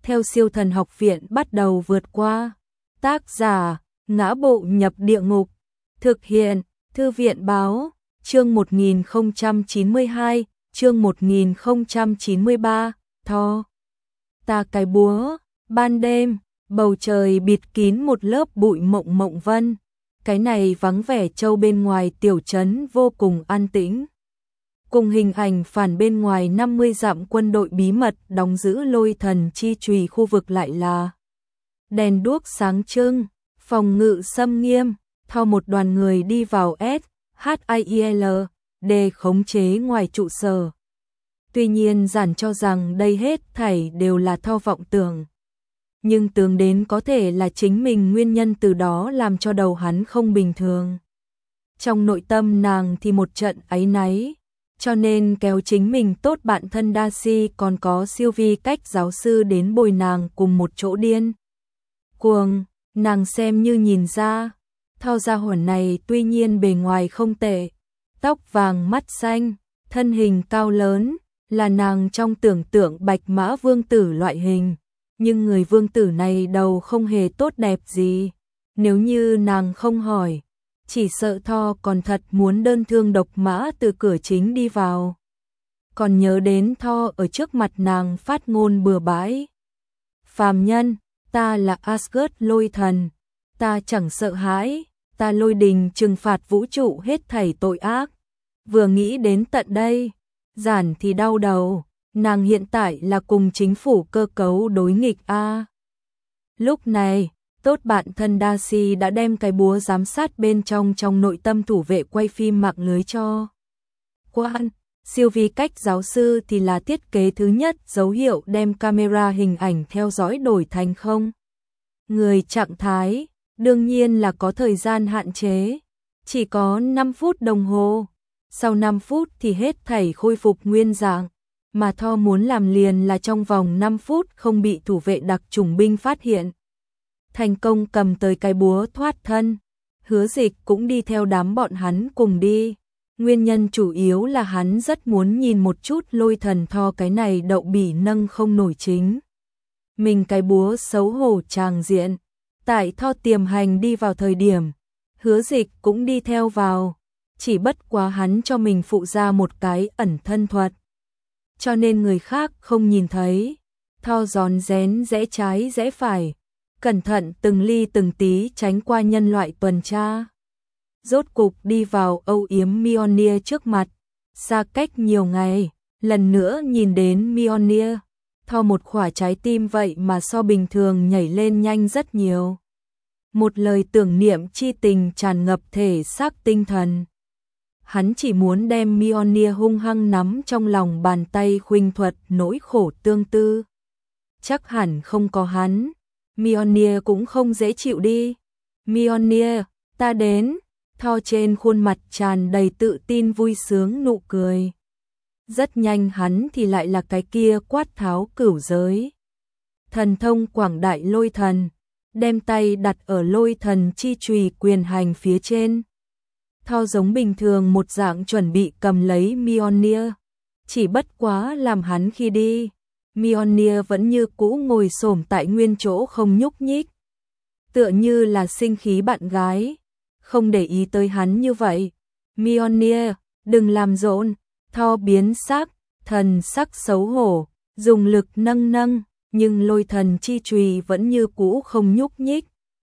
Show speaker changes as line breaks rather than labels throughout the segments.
theo siêu thần học viện bắt đầu vượt qua. Tác giả, Ngã Bộ Nhập Địa Ngục. Thực hiện, Thư viện Báo. Chương 1092, chương 1093, Tho. Ta cái búa. Ban đêm, bầu trời bịt kín một lớp bụi mộng mộng vân. Cái này vắng vẻ châu bên ngoài tiểu trấn vô cùng an tĩnh. Cùng hình ảnh phản bên ngoài 50 dặm quân đội bí mật đóng giữ Lôi Thần chi chùy khu vực lại là đèn đuốc sáng trưng, phòng ngự xâm nghiêm, theo một đoàn người đi vào SHIEL để khống chế ngoài trụ sở. Tuy nhiên giản cho rằng đây hết thảy đều là thao vọng tưởng. Nhưng tưởng đến có thể là chính mình nguyên nhân từ đó làm cho đầu hắn không bình thường. Trong nội tâm nàng thì một trận áy náy, cho nên kéo chính mình tốt bạn thân Darcy còn có siêu vi cách giáo sư đến bồi nàng cùng một chỗ điên cuồng. Nàng xem như nhìn ra, thao gia hỏa này tuy nhiên bề ngoài không tệ, tóc vàng mắt xanh, thân hình cao lớn, là nàng trong tưởng tượng bạch mã vương tử loại hình. Nhưng người vương tử này đầu không hề tốt đẹp gì. Nếu như nàng không hỏi, chỉ sợ Tho còn thật muốn đơn thương độc mã từ cửa chính đi vào. Còn nhớ đến Tho ở trước mặt nàng phát ngôn bừa bãi. Phàm nhân, ta là Asgard lôi thần, ta chẳng sợ hãi, ta lôi đình trừng phạt vũ trụ hết thảy tội ác. Vừa nghĩ đến tận đây, giản thì đau đầu. Nàng hiện tại là cùng chính phủ cơ cấu đối nghịch a. Lúc này, tốt bạn thân Darcy đã đem cái búa giám sát bên trong nội tâm thủ vệ quay phim mạng lưới cho. Quan, siêu vi cách giáo sư thì là thiết kế thứ nhất dấu hiệu đem camera hình ảnh theo dõi đổi thành không. Người trạng thái, đương nhiên là có thời gian hạn chế, chỉ có 5 phút đồng hồ. Sau 5 phút thì hết thảy khôi phục nguyên dạng. Mà Tho muốn làm liền là trong vòng 5 phút không bị thủ vệ đặc chủng binh phát hiện. Thành công cầm tới cái búa thoát thân. Hứa Dịch cũng đi theo đám bọn hắn cùng đi. Nguyên nhân chủ yếu là hắn rất muốn nhìn một chút Lôi Thần Tho cái này đậu bỉ nâng không nổi chính. Mình cái búa xấu hổ tràng diện. Tại Tho tiềm hành đi vào thời điểm, Hứa Dịch cũng đi theo vào. Chỉ bất quá hắn cho mình phụ ra một cái ẩn thân thuật, cho nên người khác không nhìn thấy. Tho rón rén rẽ trái rẽ phải, cẩn thận từng ly từng tí tránh qua nhân loại tuần tra. Rốt cục đi vào âu yếm Mjolnir trước mặt, xa cách nhiều ngày, lần nữa nhìn đến Mjolnir, Tho một quả trái tim vậy mà so bình thường nhảy lên nhanh rất nhiều. Một lời tưởng niệm chi tình tràn ngập thể xác tinh thần. Hắn chỉ muốn đem Mjolnir hung hăng nắm trong lòng bàn tay khuynh thuật nỗi khổ tương tư. Chắc hẳn không có hắn, Mjolnir cũng không dễ chịu đi. Mjolnir, ta đến. Tho trên khuôn mặt tràn đầy tự tin vui sướng nụ cười. Rất nhanh hắn thì lại là cái kia quát tháo cửu giới. Thần thông quảng đại lôi thần, đem tay đặt ở Lôi Thần chi chùy quyền hành phía trên. Tho giống bình thường một dạng chuẩn bị cầm lấy Mjolnir, chỉ bất quá làm hắn khi đi, Mjolnir vẫn như cũ ngồi xổm tại nguyên chỗ không nhúc nhích, tựa như là sinh khí bạn gái, không để ý tới hắn như vậy. Mjolnir, đừng làm rộn. Tho biến sắc, thần sắc xấu hổ, dùng lực nâng, nhưng Lôi Thần chi chùy vẫn như cũ không nhúc nhích.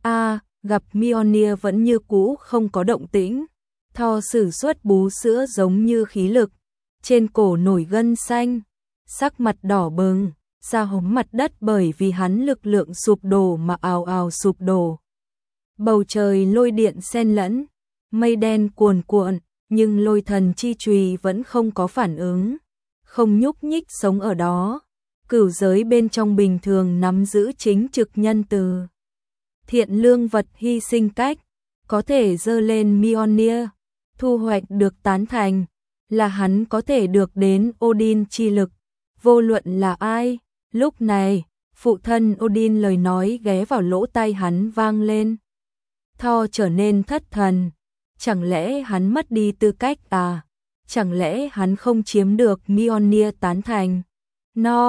Gặp Mjolnir vẫn như cũ không có động tĩnh. Tho sử xuất bú sữa giống như khí lực, trên cổ nổi gân xanh, sắc mặt đỏ bừng, da hóm mặt đất bởi vì hắn lực lượng sụp đổ mà ào ào sụp đổ. Bầu trời lôi điện xen lẫn, mây đen cuồn cuộn, nhưng Lôi Thần chi chùy vẫn không có phản ứng, không nhúc nhích sống ở đó. Cửu giới bên trong bình thường nắm giữ chính trực nhân từ, thiện lương vật hy sinh cách, có thể dơ lên Mjolnir, thu hoạch được tán thành, là hắn có thể được đến Odin chi lực, vô luận là ai. Lúc này, phụ thân Odin lời nói ghé vào lỗ tai hắn vang lên. Tho trở nên thất thần, chẳng lẽ hắn mất đi tư cách à? Chẳng lẽ hắn không chiếm được Mjolnir tán thành?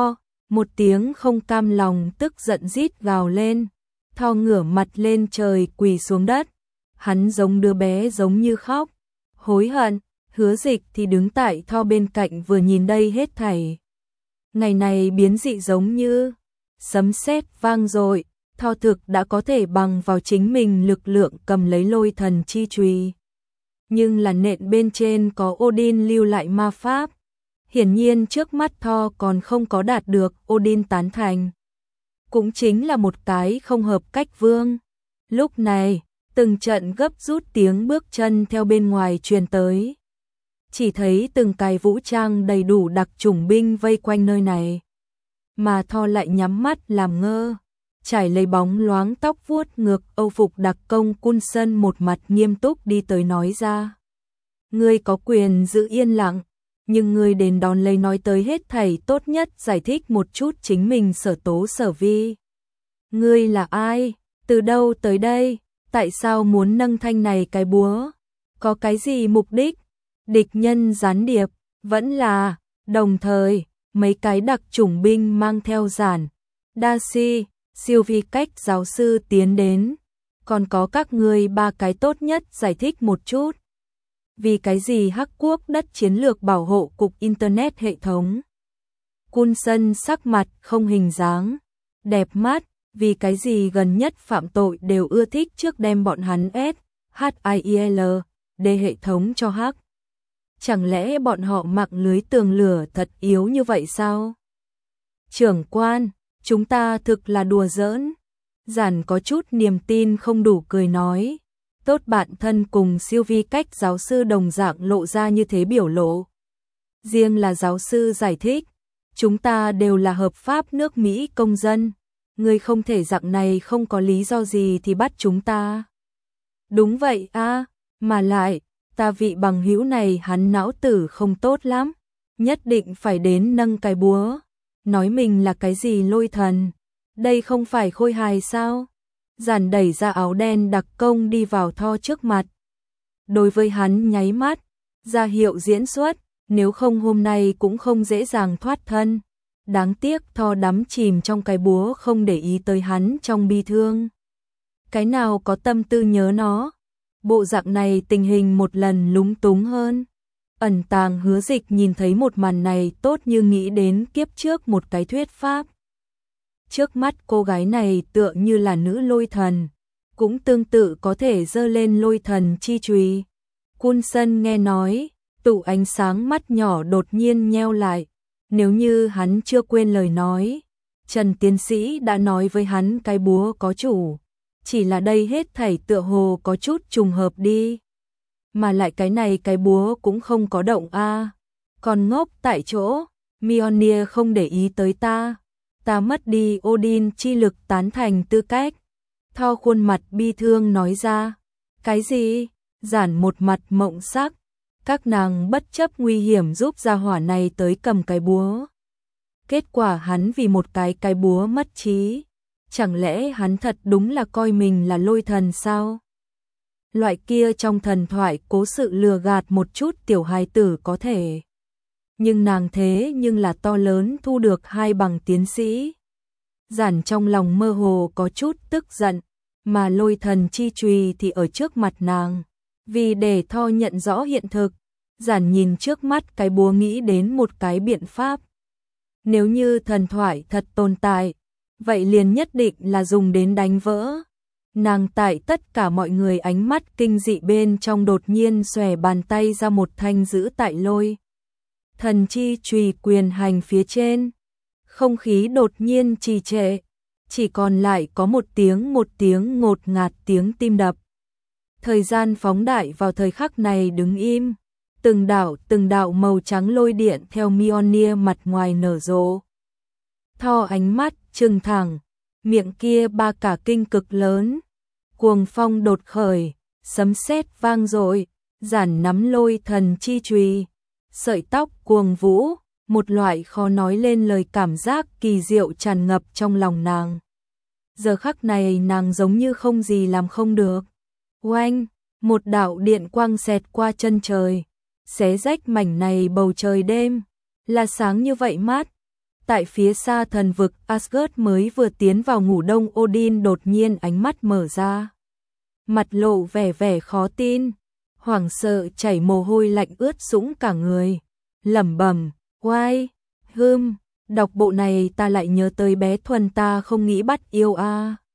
Một tiếng không cam lòng tức giận rít gào lên, Tho ngửa mặt lên trời quỳ xuống đất. Hắn giống đứa bé giống như khóc, hối hận. Hứa Dịch thì đứng tại Tho bên cạnh vừa nhìn đây hết thảy. Ngày này biến dị giống như sấm sét vang dội, Tho thực đã có thể bằng vào chính mình lực lượng cầm lấy lôi thần chi chùy. Nhưng là nện bên trên có Odin lưu lại ma pháp. Hiển nhiên trước mắt Tho còn không có đạt được Odin tán thành. Cũng chính là một cái không hợp cách vương. Lúc này, từng trận gấp rút tiếng bước chân theo bên ngoài truyền tới. Chỉ thấy từng cái vũ trang đầy đủ đặc chủng binh vây quanh nơi này. Mà Tho lại nhắm mắt làm ngơ. Trải lấy bóng loáng tóc vuốt ngược Âu phục đặc công Coulson một mặt nghiêm túc đi tới nói ra. Ngươi có quyền giữ yên lặng, nhưng ngươi đến đón lấy nói tới hết thảy tốt nhất giải thích một chút chính mình sở tố sở vi. Ngươi là ai? Từ đâu tới đây? Tại sao muốn nâng thanh này cái búa? Có cái gì mục đích? Địch nhân gián điệp, vẫn là, đồng thời, mấy cái đặc chủng binh mang theo giản. Darcy, siêu vi cách giáo sư tiến đến. Còn có các ngươi ba cái tốt nhất giải thích một chút. Vì cái gì Hắc Quốc đất chiến lược bảo hộ cục Internet hệ thống? Coulson sắc mặt không hình dáng, đẹp mắt, vì cái gì gần nhất phạm tội đều ưa thích trước đem bọn hắn HIL, để hệ thống cho hack. Chẳng lẽ bọn họ mạng lưới tường lửa thật yếu như vậy sao? Trưởng quan, chúng ta thực là đùa giỡn. Giản có chút niềm tin không đủ cười nói. Tốt bạn thân cùng siêu vi cách giáo sư đồng dạng lộ ra như thế biểu lộ. Riêng là giáo sư giải thích, chúng ta đều là hợp pháp nước Mỹ công dân. Ngươi không thể dạng này không có lý do gì thì bắt chúng ta. Đúng vậy a, mà lại, ta vị bằng hữu này hắn não tử không tốt lắm. Nhất định phải đến nâng cái búa. Nói mình là cái gì lôi thần. Đây không phải khôi hài sao? Giản đẩy ra áo đen đặc công đi vào Tho trước mặt. Đối với hắn nháy mắt, ra hiệu diễn xuất, nếu không hôm nay cũng không dễ dàng thoát thân. Đáng tiếc Tho đắm chìm trong cái búa không để ý tới hắn trong bi thương. Cái nào có tâm tư nhớ nó. Bộ dạng này tình hình một lần lúng túng hơn. Ẩn tàng Hứa Dịch nhìn thấy một màn này tốt như nghĩ đến kiếp trước một cái thuyết pháp. Trước mắt cô gái này tựa như là nữ lôi thần, cũng tương tự có thể giơ lên lôi thần chi chùy. Coulson nghe nói, tụ ánh sáng mắt nhỏ đột nhiên nheo lại. Nếu như hắn chưa quên lời nói, Trần tiến sĩ đã nói với hắn cái búa có chủ. Chỉ là đây hết thảy tựa hồ có chút trùng hợp đi. Mà lại cái này cái búa cũng không có động a. Còn ngốc tại chỗ, Mjolnir không để ý tới ta. Ta mất đi Odin chi lực tán thành tư cách. Tho khuôn mặt bi thương nói ra. Cái gì? Giản một mặt mộng sắc. Các nàng bất chấp nguy hiểm giúp gia hỏa này tới cầm cái búa. Kết quả hắn vì một cái búa mất trí. Chẳng lẽ hắn thật đúng là coi mình là lôi thần sao? Loại kia trong thần thoại cố sự lừa gạt một chút tiểu hài tử có thể. Nhưng nàng thế nhưng là to lớn thu được 2 bằng tiến sĩ. Giản trong lòng mơ hồ có chút tức giận, mà lôi thần chi chùy thì ở trước mặt nàng. Vì để Tho nhận rõ hiện thực, Giản nhìn trước mắt cái búa nghĩ đến một cái biện pháp. Nếu như thần thoại thật tồn tại, vậy liền nhất định là dùng đến đánh vỡ. Nàng tại tất cả mọi người ánh mắt kinh dị bên trong đột nhiên xòe bàn tay ra một thanh giữ tại lôi thần chi chùy quyền hành phía trên. Không khí đột nhiên trì trệ, chỉ còn lại có một tiếng ngột ngạt tiếng tim đập. Thời gian phóng đại vào thời khắc này đứng im, từng đạo màu trắng lôi điện theo Mjolnir mặt ngoài nở rộ. Tho ánh mắt trừng thẳng, miệng kia ba cả kinh cực lớn. Cuồng phong đột khởi, sấm sét vang dội, Giản nắm lôi thần chi chùy, sợi tóc cuồng vũ, một loại khó nói lên lời cảm giác kỳ diệu tràn ngập trong lòng nàng. Giờ khắc này nàng giống như không gì làm không được. Oanh, một đạo điện quang xẹt qua chân trời, xé rách mảnh này bầu trời đêm, là sáng như vậy mát. Tại phía xa thần vực Asgard mới vừa tiến vào ngủ đông, Odin đột nhiên ánh mắt mở ra. Mặt lộ vẻ vẻ khó tin, hoảng sợ chảy mồ hôi lạnh ướt sũng cả người. Lẩm bẩm, oai, đọc bộ này ta lại nhớ tới bé Thuần, ta không nghĩ bắt yêu a.